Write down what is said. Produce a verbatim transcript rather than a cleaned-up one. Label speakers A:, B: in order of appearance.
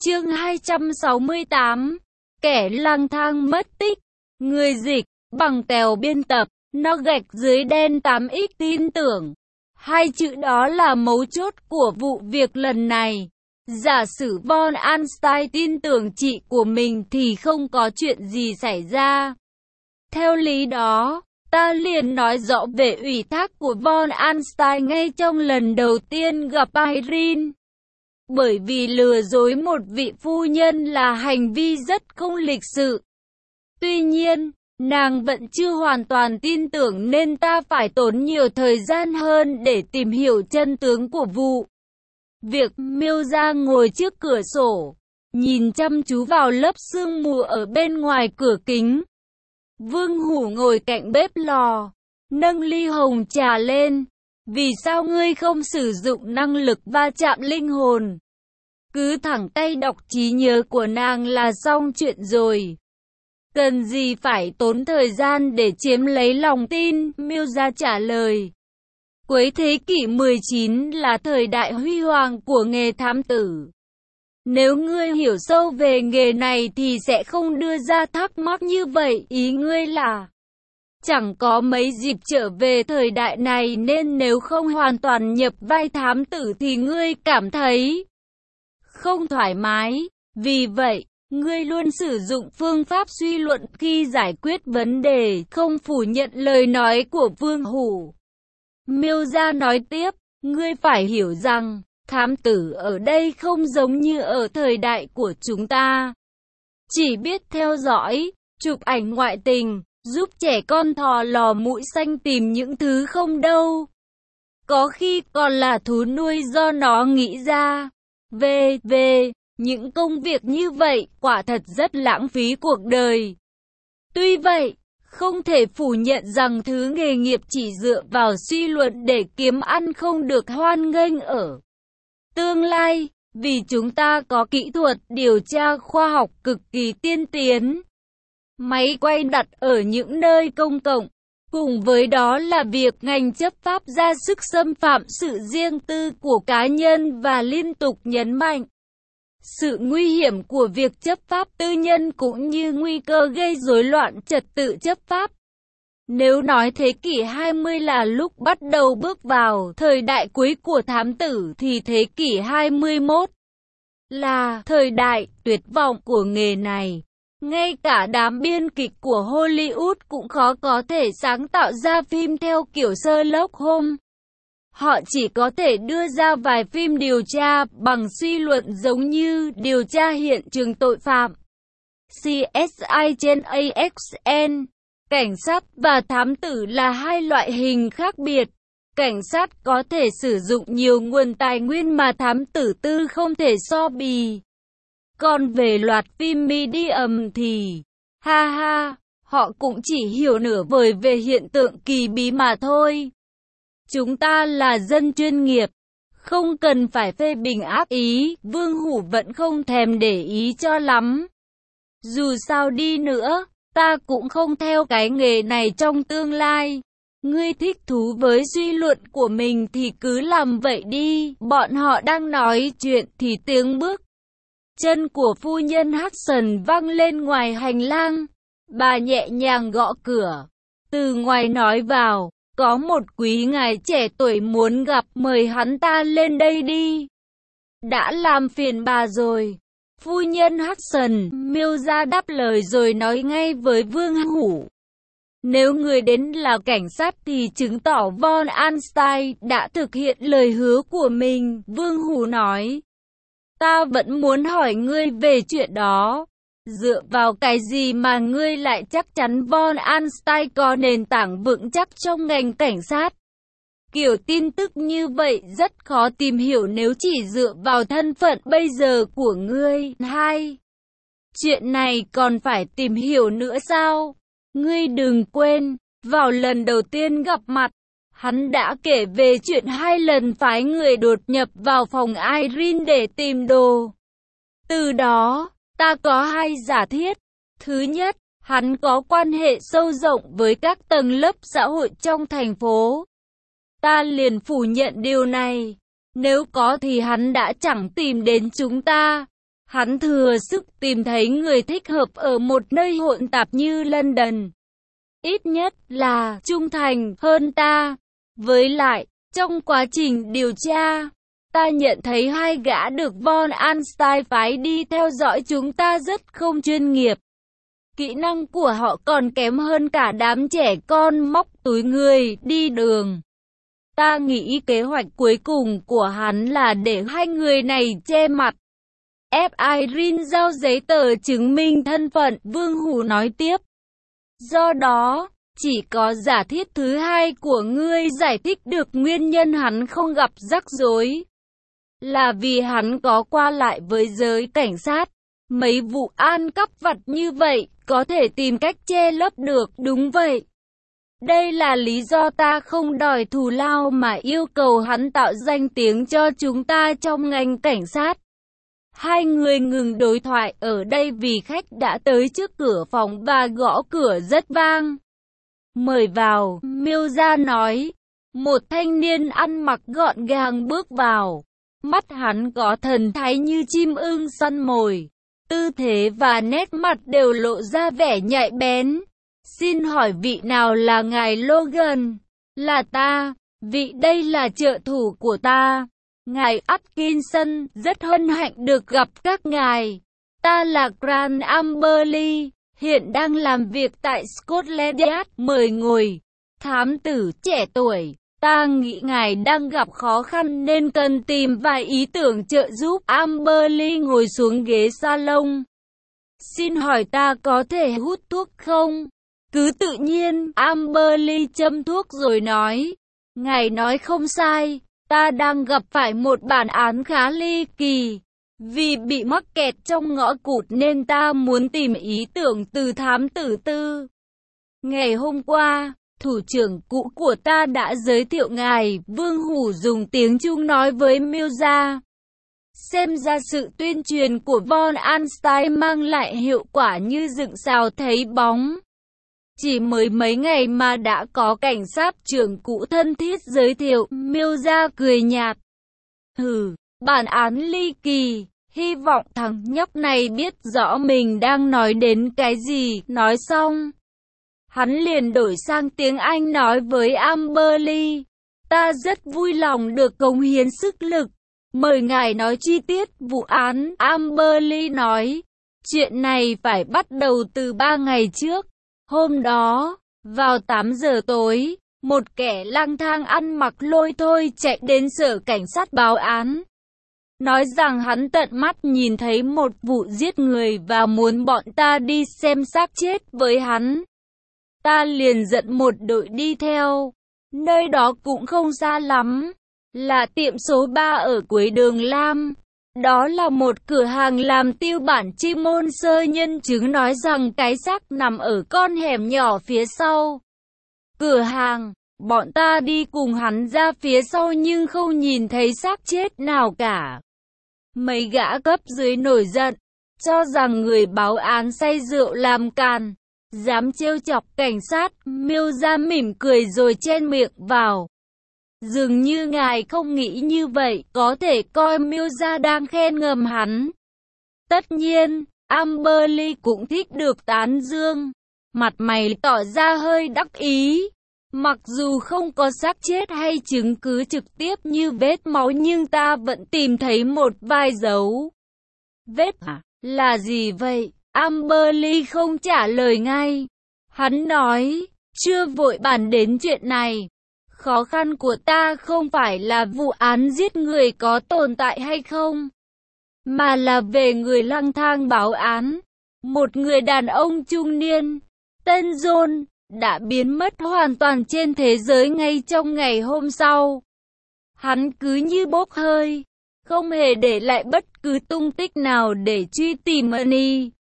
A: Chương hai trăm sáu mươi tám. Kẻ lang thang mất tích. Người dịch, bằng tèo biên tập, nó gạch dưới đen tám x tin tưởng. Hai chữ đó là mấu chốt của vụ việc lần này. Giả sử Von Einstein tin tưởng chị của mình thì không có chuyện gì xảy ra. Theo lý đó, ta liền nói rõ về ủy thác của Von Einstein ngay trong lần đầu tiên gặp Irene. Bởi vì lừa dối một vị phu nhân là hành vi rất không lịch sự. Tuy nhiên, nàng vẫn chưa hoàn toàn tin tưởng nên ta phải tốn nhiều thời gian hơn để tìm hiểu chân tướng của vụ. Việc Miêu Gia ngồi trước cửa sổ, nhìn chăm chú vào lớp sương mù ở bên ngoài cửa kính. Vương Hủ ngồi cạnh bếp lò, nâng ly hồng trà lên. Vì sao ngươi không sử dụng năng lực va chạm linh hồn? Cứ thẳng tay đọc trí nhớ của nàng là xong chuyện rồi. Cần gì phải tốn thời gian để chiếm lấy lòng tin? Miêu Gia trả lời. Cuối thế kỷ mười chín là thời đại huy hoàng của nghề thám tử. Nếu ngươi hiểu sâu về nghề này thì sẽ không đưa ra thắc mắc như vậy. Ý ngươi là chẳng có mấy dịp trở về thời đại này nên nếu không hoàn toàn nhập vai thám tử thì ngươi cảm thấy không thoải mái. Vì vậy, ngươi luôn sử dụng phương pháp suy luận khi giải quyết vấn đề, không phủ nhận lời nói của Vương Hủ. Miêu Gia nói tiếp, ngươi phải hiểu rằng, thám tử ở đây không giống như ở thời đại của chúng ta. Chỉ biết theo dõi, chụp ảnh ngoại tình, giúp trẻ con thò lò mũi xanh tìm những thứ không đâu. Có khi còn là thú nuôi do nó nghĩ ra. Về, về, những công việc như vậy quả thật rất lãng phí cuộc đời. Tuy vậy, không thể phủ nhận rằng thứ nghề nghiệp chỉ dựa vào suy luận để kiếm ăn không được hoan nghênh ở tương lai, vì chúng ta có kỹ thuật điều tra khoa học cực kỳ tiên tiến. Máy quay đặt ở những nơi công cộng, cùng với đó là việc ngành chấp pháp ra sức xâm phạm sự riêng tư của cá nhân và liên tục nhấn mạnh sự nguy hiểm của việc chấp pháp tư nhân cũng như nguy cơ gây rối loạn trật tự chấp pháp. Nếu nói thế kỷ hai mươi là lúc bắt đầu bước vào thời đại cuối của thám tử thì thế kỷ hai mươi mốt là thời đại tuyệt vọng của nghề này. Ngay cả đám biên kịch của Hollywood cũng khó có thể sáng tạo ra phim theo kiểu Sherlock Holmes. Họ chỉ có thể đưa ra vài phim điều tra bằng suy luận giống như điều tra hiện trường tội phạm, C S I trên A X N. Cảnh sát và thám tử là hai loại hình khác biệt. Cảnh sát có thể sử dụng nhiều nguồn tài nguyên mà thám tử tư không thể so bì. Còn về loạt phim medium thì, ha ha, họ cũng chỉ hiểu nửa vời về hiện tượng kỳ bí mà thôi. Chúng ta là dân chuyên nghiệp, không cần phải phê bình ác ý. Vương Hủ vẫn không thèm để ý cho lắm. Dù sao đi nữa, ta cũng không theo cái nghề này trong tương lai. Ngươi thích thú với suy luận của mình thì cứ làm vậy đi. Bọn họ đang nói chuyện thì tiếng bước chân của phu nhân Hudson vang lên ngoài hành lang. Bà nhẹ nhàng gõ cửa. Từ ngoài nói vào, có một quý ngài trẻ tuổi muốn gặp, mời hắn ta lên đây đi. Đã làm phiền bà rồi. Phu nhân Hudson, Miêu Gia đáp lời rồi nói ngay với Vương Hủ. Nếu người đến là cảnh sát thì chứng tỏ Von Einstein đã thực hiện lời hứa của mình. Vương Hủ nói. Ta vẫn muốn hỏi ngươi về chuyện đó. Dựa vào cái gì mà ngươi lại chắc chắn Von Einstein có nền tảng vững chắc trong ngành cảnh sát? Kiểu tin tức như vậy rất khó tìm hiểu nếu chỉ dựa vào thân phận bây giờ của ngươi. Hai, chuyện này còn phải tìm hiểu nữa sao? Ngươi đừng quên, vào lần đầu tiên gặp mặt, hắn đã kể về chuyện hai lần phái người đột nhập vào phòng Irene để tìm đồ. Từ đó, ta có hai giả thiết. Thứ nhất, hắn có quan hệ sâu rộng với các tầng lớp xã hội trong thành phố. Ta liền phủ nhận điều này. Nếu có thì hắn đã chẳng tìm đến chúng ta. Hắn thừa sức tìm thấy người thích hợp ở một nơi hỗn tạp như London. Ít nhất là trung thành hơn ta. Với lại, trong quá trình điều tra, ta nhận thấy hai gã được Von Einstein phái đi theo dõi chúng ta rất không chuyên nghiệp. Kỹ năng của họ còn kém hơn cả đám trẻ con móc túi người đi đường. Ta nghĩ kế hoạch cuối cùng của hắn là để hai người này che mặt. ép Irene giao giấy tờ chứng minh thân phận, Vương Hủ nói tiếp. Do đó, chỉ có giả thiết thứ hai của ngươi giải thích được nguyên nhân hắn không gặp rắc rối. Là vì hắn có qua lại với giới cảnh sát. Mấy vụ ăn cắp vặt như vậy, có thể tìm cách che lấp được, đúng vậy. Đây là lý do ta không đòi thù lao mà yêu cầu hắn tạo danh tiếng cho chúng ta trong ngành cảnh sát. Hai người ngừng đối thoại ở đây vì khách đã tới trước cửa phòng và gõ cửa rất vang. Mời vào, Mills nói. Một thanh niên ăn mặc gọn gàng bước vào. Mắt hắn có thần thái như chim ưng săn mồi. Tư thế và nét mặt đều lộ ra vẻ nhạy bén. Xin hỏi vị nào là ngài Logan? Là ta, vị đây là trợ thủ của ta. Ngài Atkinson, rất hân hạnh được gặp các ngài. Ta là Grant Amberley, hiện đang làm việc tại Scotland Yard, mời ngồi. Thám tử trẻ tuổi, ta nghĩ ngài đang gặp khó khăn nên cần tìm vài ý tưởng trợ giúp. Amberley ngồi xuống ghế salon. Xin hỏi ta có thể hút thuốc không? Cứ tự nhiên, Amberley châm thuốc rồi nói. Ngài nói không sai, ta đang gặp phải một bản án khá ly kỳ. Vì bị mắc kẹt trong ngõ cụt nên ta muốn tìm ý tưởng từ thám tử tư. Ngày hôm qua, thủ trưởng cũ của ta đã giới thiệu ngài. Vương Hủ dùng tiếng Trung nói với Mills. Xem ra sự tuyên truyền của Von Einstein mang lại hiệu quả như dựng sào thấy bóng. Chỉ mới mấy ngày mà đã có cảnh sát trưởng cũ thân thiết giới thiệu. Mills cười nhạt. Hừ, bản án ly kỳ. Hy vọng thằng nhóc này biết rõ mình đang nói đến cái gì. Nói xong, hắn liền đổi sang tiếng Anh nói với Amberley. Ta rất vui lòng được cống hiến sức lực. Mời ngài nói chi tiết vụ án. Amberley nói. Chuyện này phải bắt đầu từ ba ngày trước. Hôm đó, vào tám giờ tối, một kẻ lang thang ăn mặc lôi thôi chạy đến sở cảnh sát báo án. Nói rằng hắn tận mắt nhìn thấy một vụ giết người và muốn bọn ta đi xem xác chết với hắn. Ta liền dẫn một đội đi theo. Nơi đó cũng không xa lắm, là tiệm số ba ở cuối đường Lam. Đó là một cửa hàng làm tiêu bản. Chi môn sơ nhân chứng nói rằng cái xác nằm ở con hẻm nhỏ phía sau cửa hàng. Bọn ta đi cùng hắn ra phía sau nhưng không nhìn thấy xác chết nào cả. Mấy gã cấp dưới nổi giận, cho rằng người báo án say rượu làm càn, dám trêu chọc cảnh sát. Mills mỉm cười rồi chen miệng vào. Dường như ngài không nghĩ như vậy, có thể coi Mills đang khen ngầm hắn. Tất nhiên, Amberley cũng thích được tán dương. Mặt mày tỏ ra hơi đắc ý. Mặc dù không có xác chết hay chứng cứ trực tiếp như vết máu nhưng ta vẫn tìm thấy một vài dấu vết. À, là gì vậy? Amberley không trả lời ngay. Hắn nói, chưa vội bàn đến chuyện này. Khó khăn của ta không phải là vụ án giết người có tồn tại hay không, mà là về người lang thang báo án. Một người đàn ông trung niên, tên John, đã biến mất hoàn toàn trên thế giới ngay trong ngày hôm sau. Hắn cứ như bốc hơi, không hề để lại bất cứ tung tích nào để truy tìm Annie.